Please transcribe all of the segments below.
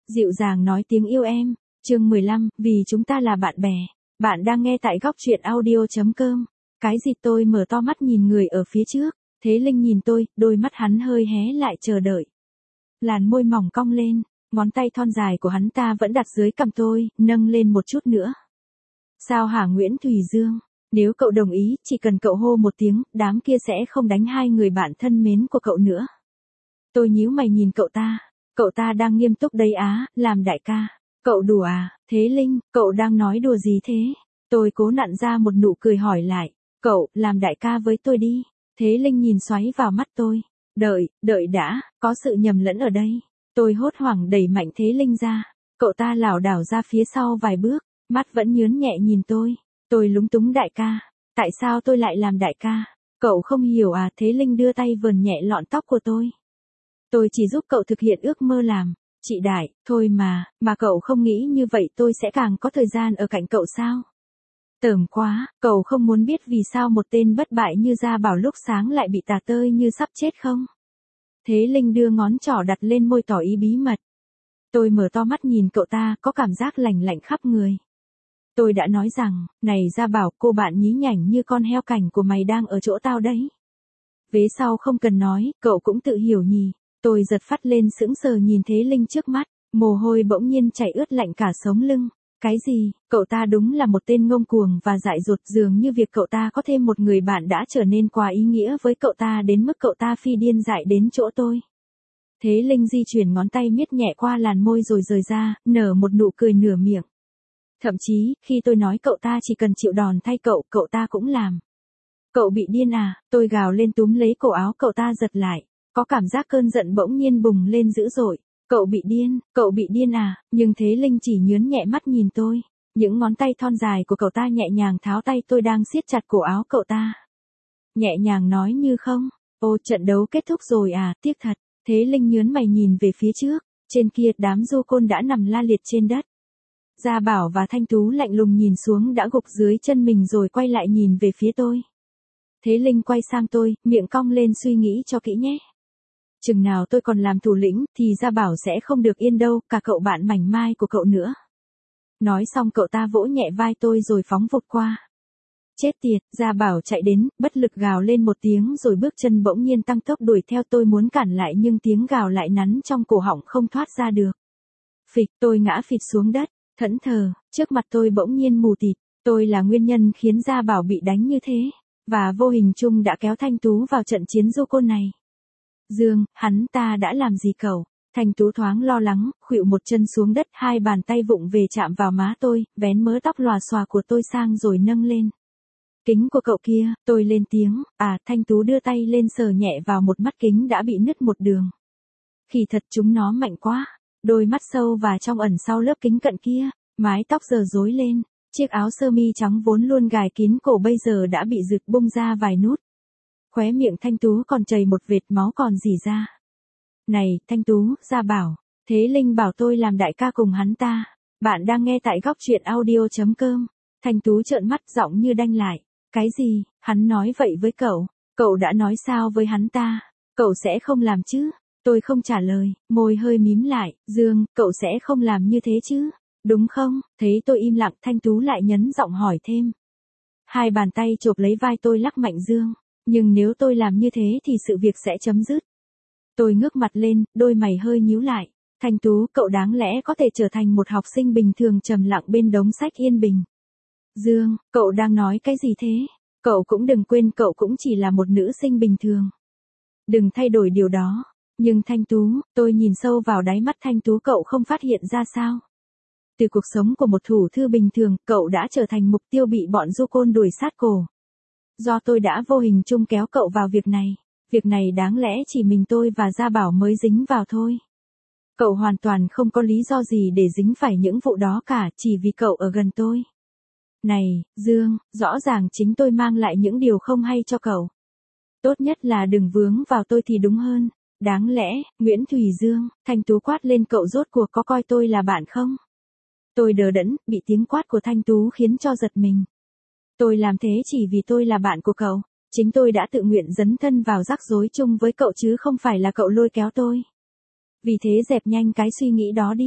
Dịu dàng nói tiếng yêu em. Chương 15, vì chúng ta là bạn bè. Bạn đang nghe tại góc truyện audio.com. Cái gì? Tôi mở to mắt nhìn người ở phía trước. Thế Linh nhìn tôi, đôi mắt hắn hơi hé lại chờ đợi. Làn môi mỏng cong lên, ngón tay thon dài của hắn ta vẫn đặt dưới cằm tôi, nâng lên một chút nữa. Sao hả Nguyễn Thùy Dương? Nếu cậu đồng ý, chỉ cần cậu hô một tiếng, đám kia sẽ không đánh hai người bạn thân mến của cậu nữa. Tôi nhíu mày nhìn cậu ta. Cậu ta đang nghiêm túc đấy á, làm đại ca. Cậu đùa à? Thế Linh, cậu đang nói đùa gì thế? Tôi cố nặn ra một nụ cười hỏi lại. Cậu, làm đại ca với tôi đi. Thế Linh nhìn xoáy vào mắt tôi. Đợi đã, có sự nhầm lẫn ở đây. Tôi hốt hoảng đẩy mạnh Thế Linh ra. Cậu ta lảo đảo ra phía sau vài bước, mắt vẫn nhớn nhẹ nhìn tôi. Tôi lúng túng đại ca. Tại sao tôi lại làm đại ca? Cậu không hiểu à? Thế Linh đưa tay vờn nhẹ lọn tóc của tôi. Tôi chỉ giúp cậu thực hiện ước mơ làm. Chị Đại, thôi mà cậu không nghĩ như vậy tôi sẽ càng có thời gian ở cạnh cậu sao? Tởm quá, cậu không muốn biết vì sao một tên bất bại như Gia Bảo lúc sáng lại bị tà tơi như sắp chết không? Thế Linh đưa ngón trỏ đặt lên môi tỏ ý bí mật. Tôi mở to mắt nhìn cậu ta, có cảm giác lạnh lạnh khắp người. Tôi đã nói rằng, này Gia Bảo, cô bạn nhí nhảnh như con heo cảnh của mày đang ở chỗ tao đấy. Vế sau không cần nói, cậu cũng tự hiểu nhỉ. Tôi giật phát lên sững sờ nhìn Thế Linh trước mắt, mồ hôi bỗng nhiên chảy ướt lạnh cả sống lưng. Cái gì? Cậu ta đúng là một tên ngông cuồng và dại dột, dường như việc cậu ta có thêm một người bạn đã trở nên quá ý nghĩa với cậu ta đến mức cậu ta phi điên dại đến chỗ tôi. Thế Linh di chuyển ngón tay miết nhẹ qua làn môi rồi rời ra, nở một nụ cười nửa miệng. Thậm chí, khi tôi nói cậu ta chỉ cần chịu đòn thay cậu, cậu ta cũng làm. Cậu bị điên à? Tôi gào lên túm lấy cổ áo cậu ta giật lại. Có cảm giác cơn giận bỗng nhiên bùng lên dữ dội. Cậu bị điên à? Nhưng Thế Linh chỉ nhớn nhẹ mắt nhìn tôi. Những ngón tay thon dài của cậu ta nhẹ nhàng tháo tay tôi đang siết chặt cổ áo cậu ta. Nhẹ nhàng nói như không. Ô, trận đấu kết thúc rồi à? Tiếc thật. Thế Linh nhớn mày nhìn về phía trước. Trên kia đám du côn đã nằm la liệt trên đất. Gia Bảo và Thanh Tú lạnh lùng nhìn xuống đã gục dưới chân mình rồi quay lại nhìn về phía tôi. Thế Linh quay sang tôi, miệng cong lên suy nghĩ cho kỹ nhé. Chừng nào tôi còn làm thủ lĩnh, thì Gia Bảo sẽ không được yên đâu, cả cậu bạn mảnh mai của cậu nữa. Nói xong cậu ta vỗ nhẹ vai tôi rồi phóng vụt qua. Chết tiệt, Gia Bảo chạy đến, bất lực gào lên một tiếng rồi bước chân bỗng nhiên tăng tốc đuổi theo tôi muốn cản lại nhưng tiếng gào lại nắn trong cổ họng không thoát ra được. Phịch, tôi ngã phịch xuống đất, thẫn thờ, trước mặt tôi bỗng nhiên mù tịt. Tôi là nguyên nhân khiến Gia Bảo bị đánh như thế, và vô hình chung đã kéo Thanh Tú vào trận chiến du côn này. Dương, hắn ta đã làm gì cậu? Thanh Tú thoáng lo lắng, khuỵu một chân xuống đất, hai bàn tay vụng về chạm vào má tôi, vén mớ tóc lòa xòa của tôi sang rồi nâng lên. Kính của cậu kia, tôi lên tiếng, Thanh Tú đưa tay lên sờ nhẹ vào một mắt kính đã bị nứt một đường. Kỳ thật chúng nó mạnh quá, đôi mắt sâu và trong ẩn sau lớp kính cận kia, mái tóc giờ rối lên, chiếc áo sơ mi trắng vốn luôn gài kín cổ bây giờ đã bị rực bung ra vài nút. Khóe miệng Thanh Tú còn chảy một vệt máu còn rỉ ra. Này, Thanh Tú, Gia Bảo, Thế Linh bảo tôi làm đại ca cùng hắn ta. Bạn đang nghe tại góc truyện audio.com. Thanh Tú trợn mắt giọng như đanh lại. Cái gì? Hắn nói vậy với cậu? Cậu đã nói sao với hắn ta? Cậu sẽ không làm chứ? Tôi không trả lời, môi hơi mím lại. Dương, cậu sẽ không làm như thế chứ? Đúng không? Thấy tôi im lặng, Thanh Tú lại nhấn giọng hỏi thêm. Hai bàn tay chộp lấy vai tôi lắc mạnh Dương. Nhưng nếu tôi làm như thế thì sự việc sẽ chấm dứt. Tôi ngước mặt lên, đôi mày hơi nhíu lại. Thanh Tú, cậu đáng lẽ có thể trở thành một học sinh bình thường trầm lặng bên đống sách yên bình. Dương, cậu đang nói cái gì thế? Cậu cũng đừng quên cậu cũng chỉ là một nữ sinh bình thường. Đừng thay đổi điều đó. Nhưng Thanh Tú, tôi nhìn sâu vào đáy mắt Thanh Tú, cậu không phát hiện ra sao? Từ cuộc sống của một thủ thư bình thường, cậu đã trở thành mục tiêu bị bọn du côn đuổi sát cổ. Do tôi đã vô hình chung kéo cậu vào việc này. Việc này đáng lẽ chỉ mình tôi và Gia Bảo mới dính vào thôi. Cậu hoàn toàn không có lý do gì để dính phải những vụ đó cả, chỉ vì cậu ở gần tôi. Này, Dương, rõ ràng chính tôi mang lại những điều không hay cho cậu. Tốt nhất là đừng vướng vào tôi thì đúng hơn. Đáng lẽ, Nguyễn Thùy Dương, Thanh Tú quát lên, cậu rốt cuộc có coi tôi là bạn không? Tôi đờ đẫn, bị tiếng quát của Thanh Tú khiến cho giật mình. Tôi làm thế chỉ vì tôi là bạn của cậu. Chính tôi đã tự nguyện dấn thân vào rắc rối chung với cậu chứ không phải là cậu lôi kéo tôi. Vì thế dẹp nhanh cái suy nghĩ đó đi.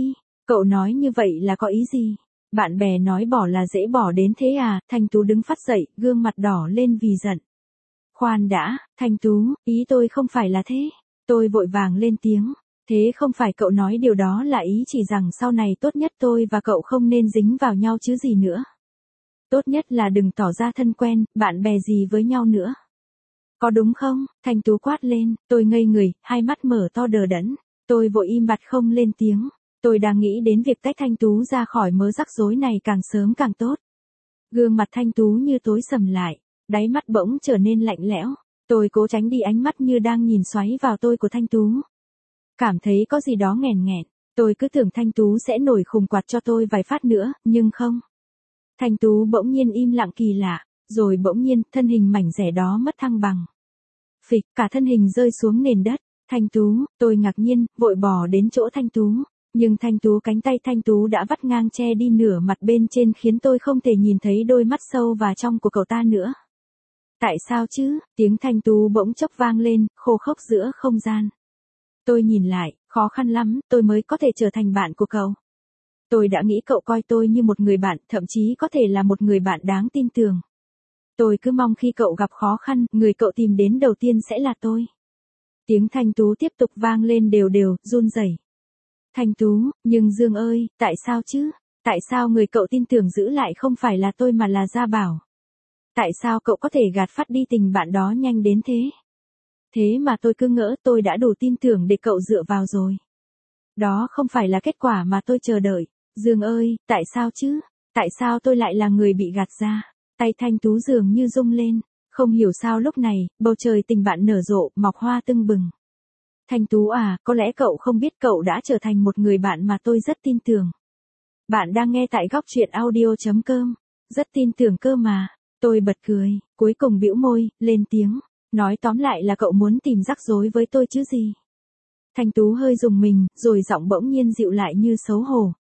Cậu nói như vậy là có ý gì? Bạn bè nói bỏ là dễ bỏ đến thế à? Thanh Tú đứng phát dậy, gương mặt đỏ lên vì giận. Khoan đã, Thanh Tú, ý tôi không phải là thế. Tôi vội vàng lên tiếng. Thế không phải cậu nói điều đó là ý chỉ rằng sau này tốt nhất tôi và cậu không nên dính vào nhau chứ gì nữa. Tốt nhất là đừng tỏ ra thân quen, bạn bè gì với nhau nữa. Có đúng không? Thanh Tú quát lên, tôi ngây người, hai mắt mở to đờ đẫn. Tôi vội im bặt không lên tiếng. Tôi đang nghĩ đến việc tách Thanh Tú ra khỏi mớ rắc rối này càng sớm càng tốt. Gương mặt Thanh Tú như tối sầm lại, đáy mắt bỗng trở nên lạnh lẽo. Tôi cố tránh đi ánh mắt như đang nhìn xoáy vào tôi của Thanh Tú. Cảm thấy có gì đó nghèn nghẹn, tôi cứ tưởng Thanh Tú sẽ nổi khùng quạt cho tôi vài phát nữa, nhưng không. Thanh Tú bỗng nhiên im lặng kỳ lạ, rồi bỗng nhiên thân hình mảnh dẻ đó mất thăng bằng. Phịch, cả thân hình rơi xuống nền đất. Thanh Tú, tôi ngạc nhiên, vội bò đến chỗ Thanh Tú. Nhưng Thanh Tú, cánh tay Thanh Tú đã vắt ngang che đi nửa mặt bên trên khiến tôi không thể nhìn thấy đôi mắt sâu và trong của cậu ta nữa. Tại sao chứ? Tiếng Thanh Tú bỗng chốc vang lên, khô khốc giữa không gian. Tôi nhìn lại, khó khăn lắm, tôi mới có thể trở thành bạn của cậu. Tôi đã nghĩ cậu coi tôi như một người bạn, thậm chí có thể là một người bạn đáng tin tưởng. Tôi cứ mong khi cậu gặp khó khăn, người cậu tìm đến đầu tiên sẽ là tôi. Tiếng Thanh Tú tiếp tục vang lên đều đều, run rẩy. Thanh Tú, nhưng Dương ơi, tại sao chứ? Tại sao người cậu tin tưởng giữ lại không phải là tôi mà là Gia Bảo? Tại sao cậu có thể gạt phát đi tình bạn đó nhanh đến thế? Thế mà tôi cứ ngỡ tôi đã đủ tin tưởng để cậu dựa vào rồi. Đó không phải là kết quả mà tôi chờ đợi. Dương ơi, tại sao chứ? Tại sao tôi lại là người bị gạt ra? Tay Thanh Tú dường như rung lên. Không hiểu sao lúc này, bầu trời tình bạn nở rộ, mọc hoa tưng bừng. Thanh Tú à, có lẽ cậu không biết cậu đã trở thành một người bạn mà tôi rất tin tưởng. Bạn đang nghe tại góc truyện audio.com. Rất tin tưởng cơ mà. Tôi bật cười, cuối cùng bĩu môi, lên tiếng. Nói tóm lại là cậu muốn tìm rắc rối với tôi chứ gì. Thanh Tú hơi rùng mình, rồi giọng bỗng nhiên dịu lại như xấu hổ.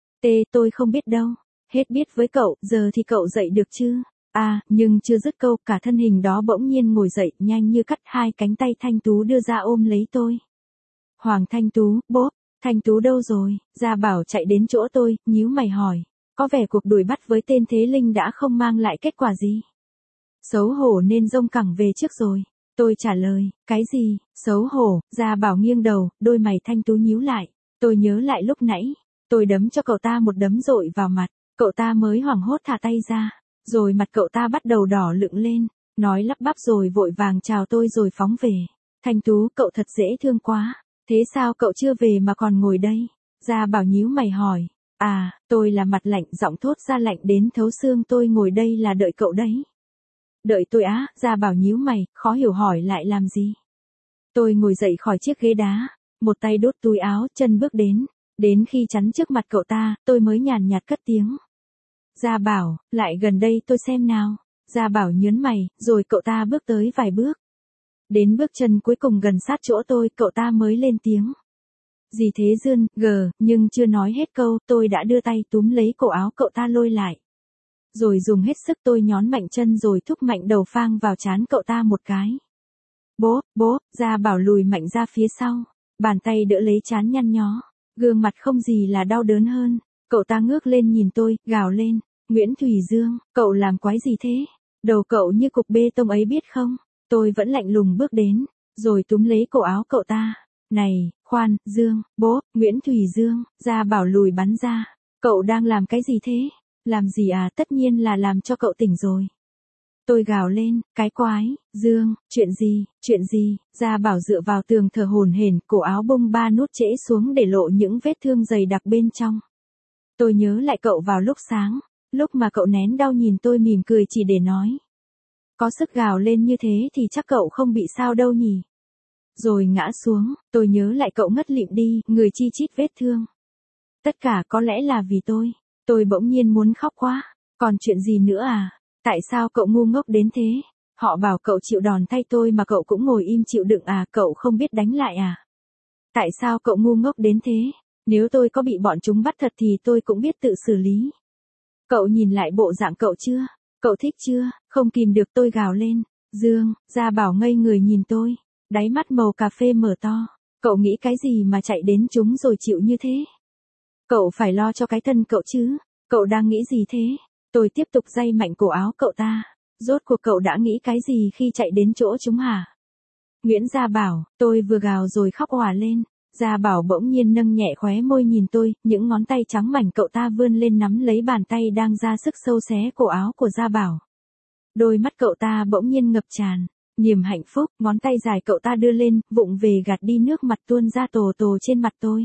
Tôi không biết đâu. Hết biết với cậu, giờ thì cậu dậy được chứ? À, nhưng chưa dứt câu, cả thân hình đó bỗng nhiên ngồi dậy, nhanh như cắt, hai cánh tay Thanh Tú đưa ra ôm lấy tôi. Hoàng Thanh Tú, bốp, Thanh Tú đâu rồi? Gia Bảo chạy đến chỗ tôi, nhíu mày hỏi. Có vẻ cuộc đuổi bắt với tên Thế Linh đã không mang lại kết quả gì. Xấu hổ nên rông cẳng về trước rồi. Tôi trả lời, cái gì, xấu hổ? Gia Bảo nghiêng đầu, đôi mày Thanh Tú nhíu lại. Tôi nhớ lại lúc nãy, tôi đấm cho cậu ta một đấm dội vào mặt, cậu ta mới hoảng hốt thả tay ra, rồi mặt cậu ta bắt đầu đỏ lựng lên, nói lắp bắp rồi vội vàng chào tôi rồi phóng về. Thanh Tú, cậu thật dễ thương quá, thế sao cậu chưa về mà còn ngồi đây? Gia Bảo nhíu mày hỏi. À, tôi là mặt lạnh, giọng thốt ra lạnh đến thấu xương, tôi ngồi đây là đợi cậu đấy. Đợi tôi á? Gia Bảo nhíu mày, khó hiểu hỏi lại làm gì. Tôi ngồi dậy khỏi chiếc ghế đá, một tay đút túi áo, chân bước đến khi chắn trước mặt cậu ta, tôi mới nhàn nhạt cất tiếng. Gia Bảo, lại gần đây tôi xem nào. Gia Bảo nhớn mày, rồi cậu ta bước tới vài bước. Đến bước chân cuối cùng gần sát chỗ tôi, cậu ta mới lên tiếng. Gì thế Dương, nhưng chưa nói hết câu, tôi đã đưa tay túm lấy cổ áo cậu ta lôi lại. Rồi dùng hết sức tôi nhón mạnh chân rồi thúc mạnh đầu phang vào trán cậu ta một cái. Bố, Gia Bảo lùi mạnh ra phía sau, bàn tay đỡ lấy trán nhăn nhó, gương mặt không gì là đau đớn hơn. Cậu ta ngước lên nhìn tôi, gào lên, Nguyễn Thủy Dương, cậu làm quái gì thế? Đầu cậu như cục bê tông ấy biết không? Tôi vẫn lạnh lùng bước đến, rồi túm lấy cổ áo cậu ta. Này, khoan, Dương, bố, Nguyễn Thủy Dương, Gia Bảo lùi bắn ra. Cậu đang làm cái gì thế? Làm gì à? Tất nhiên là làm cho cậu tỉnh rồi. Tôi gào lên, cái quái, Dương, chuyện gì? Gia Bảo dựa vào tường thở hổn hển, cổ áo bông ba nút trễ xuống để lộ những vết thương dày đặc bên trong. Tôi nhớ lại cậu vào lúc sáng, lúc mà cậu nén đau nhìn tôi mỉm cười chỉ để nói. Có sức gào lên như thế thì chắc cậu không bị sao đâu nhỉ. Rồi ngã xuống, tôi nhớ lại cậu ngất lịm đi, người chi chít vết thương. Tất cả có lẽ là vì tôi bỗng nhiên muốn khóc quá. Còn chuyện gì nữa à? Tại sao cậu ngu ngốc đến thế? Họ bảo cậu chịu đòn thay tôi mà cậu cũng ngồi im chịu đựng à? Cậu không biết đánh lại à? Tại sao cậu ngu ngốc đến thế? Nếu tôi có bị bọn chúng bắt thật thì tôi cũng biết tự xử lý. Cậu nhìn lại bộ dạng cậu chưa? Cậu thích chưa? Không kìm được tôi gào lên. Dương, Gia Bảo ngây người nhìn tôi, đáy mắt màu cà phê mở to. Cậu nghĩ cái gì mà chạy đến chúng rồi chịu như thế? Cậu phải lo cho cái thân cậu chứ, cậu đang nghĩ gì thế? Tôi tiếp tục day mạnh cổ áo cậu ta. Rốt cuộc cậu đã nghĩ cái gì khi chạy đến chỗ chúng hả? Nguyễn Gia Bảo, tôi vừa gào rồi khóc òa lên. Gia Bảo bỗng nhiên nâng nhẹ khóe môi nhìn tôi, những ngón tay trắng mảnh cậu ta vươn lên nắm lấy bàn tay đang ra sức xâu xé cổ áo của Gia Bảo. Đôi mắt cậu ta bỗng nhiên ngập tràn niềm hạnh phúc, ngón tay dài cậu ta đưa lên, vụng về gạt đi nước mặt tuôn ra tồ tồ trên mặt tôi.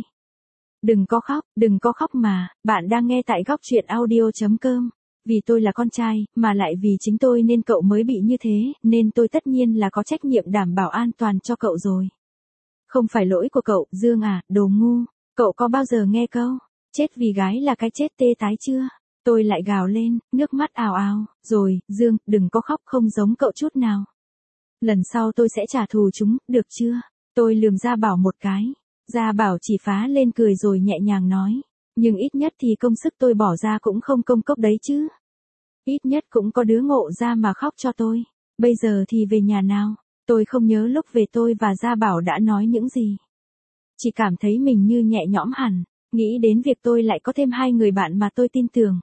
Đừng có khóc mà, bạn đang nghe tại góc truyện audio.com. Vì tôi là con trai, mà lại vì chính tôi nên cậu mới bị như thế, nên tôi tất nhiên là có trách nhiệm đảm bảo an toàn cho cậu rồi. Không phải lỗi của cậu, Dương à, đồ ngu. Cậu có bao giờ nghe câu, chết vì gái là cái chết tê tái chưa? Tôi lại gào lên, nước mắt ào ào. Rồi, Dương, đừng có khóc, không giống cậu chút nào. Lần sau tôi sẽ trả thù chúng, được chưa? Tôi lườm Gia Bảo một cái. Gia Bảo chỉ phá lên cười rồi nhẹ nhàng nói. Nhưng ít nhất thì công sức tôi bỏ ra cũng không công cốc đấy chứ. Ít nhất cũng có đứa ngộ ra mà khóc cho tôi. Bây giờ thì về nhà nào? Tôi không nhớ lúc về tôi và Gia Bảo đã nói những gì. Chỉ cảm thấy mình như nhẹ nhõm hẳn, nghĩ đến việc tôi lại có thêm 2 người bạn mà tôi tin tưởng.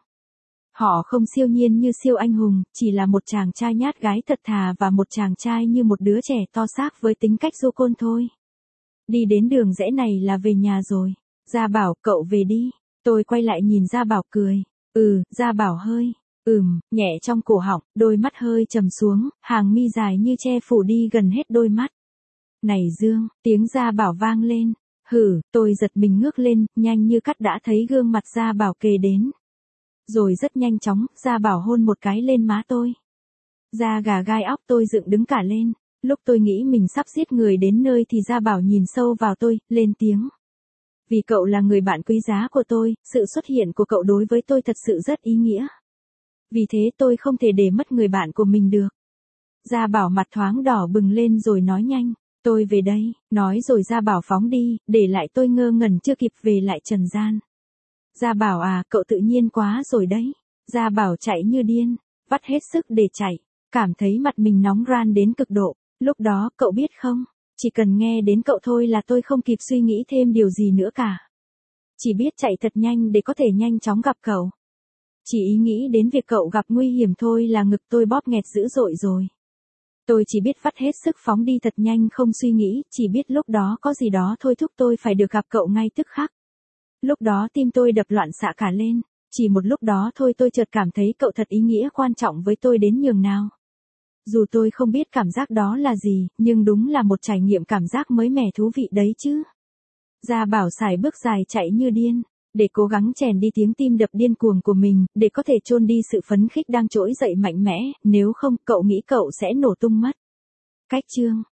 Họ không siêu nhiên như siêu anh hùng, chỉ là một chàng trai nhát gái thật thà và một chàng trai như một đứa trẻ to xác với tính cách du côn thôi. Đi đến đường rẽ này là về nhà rồi. Gia Bảo, cậu về đi. Tôi quay lại nhìn Gia Bảo cười. Gia Bảo hơi. Nhẹ trong cổ họng, đôi mắt hơi trầm xuống, hàng mi dài như che phủ đi gần hết đôi mắt. Này Dương, tiếng Gia Bảo vang lên. Tôi giật mình ngước lên, nhanh như cắt đã thấy gương mặt Gia Bảo kề đến. Rồi rất nhanh chóng, Gia Bảo hôn một cái lên má tôi. Da gà gai óc tôi dựng đứng cả lên. Lúc tôi nghĩ mình sắp giết người đến nơi thì Gia Bảo nhìn sâu vào tôi, lên tiếng. Vì cậu là người bạn quý giá của tôi, sự xuất hiện của cậu đối với tôi thật sự rất ý nghĩa. Vì thế tôi không thể để mất người bạn của mình được. Gia Bảo mặt thoáng đỏ bừng lên rồi nói nhanh. Tôi về đây, nói rồi Gia Bảo phóng đi, để lại tôi ngơ ngẩn chưa kịp về lại trần gian. Gia Bảo à, cậu tự nhiên quá rồi đấy. Gia Bảo chạy như điên, vắt hết sức để chạy, cảm thấy mặt mình nóng ran đến cực độ. Lúc đó, cậu biết không, chỉ cần nghe đến cậu thôi là tôi không kịp suy nghĩ thêm điều gì nữa cả. Chỉ biết chạy thật nhanh để có thể nhanh chóng gặp cậu. Chỉ ý nghĩ đến việc cậu gặp nguy hiểm thôi là ngực tôi bóp nghẹt dữ dội rồi. Tôi chỉ biết vắt hết sức phóng đi thật nhanh không suy nghĩ, chỉ biết lúc đó có gì đó thôi thúc tôi phải được gặp cậu ngay tức khắc. Lúc đó tim tôi đập loạn xạ cả lên, chỉ một lúc đó thôi tôi chợt cảm thấy cậu thật ý nghĩa quan trọng với tôi đến nhường nào. Dù tôi không biết cảm giác đó là gì, nhưng đúng là một trải nghiệm cảm giác mới mẻ thú vị đấy chứ. Gia Bảo sải bước dài chạy như điên, để cố gắng chèn đi tiếng tim đập điên cuồng của mình, để có thể chôn đi sự phấn khích đang trỗi dậy mạnh mẽ, nếu không cậu nghĩ cậu sẽ nổ tung mất. Cách chương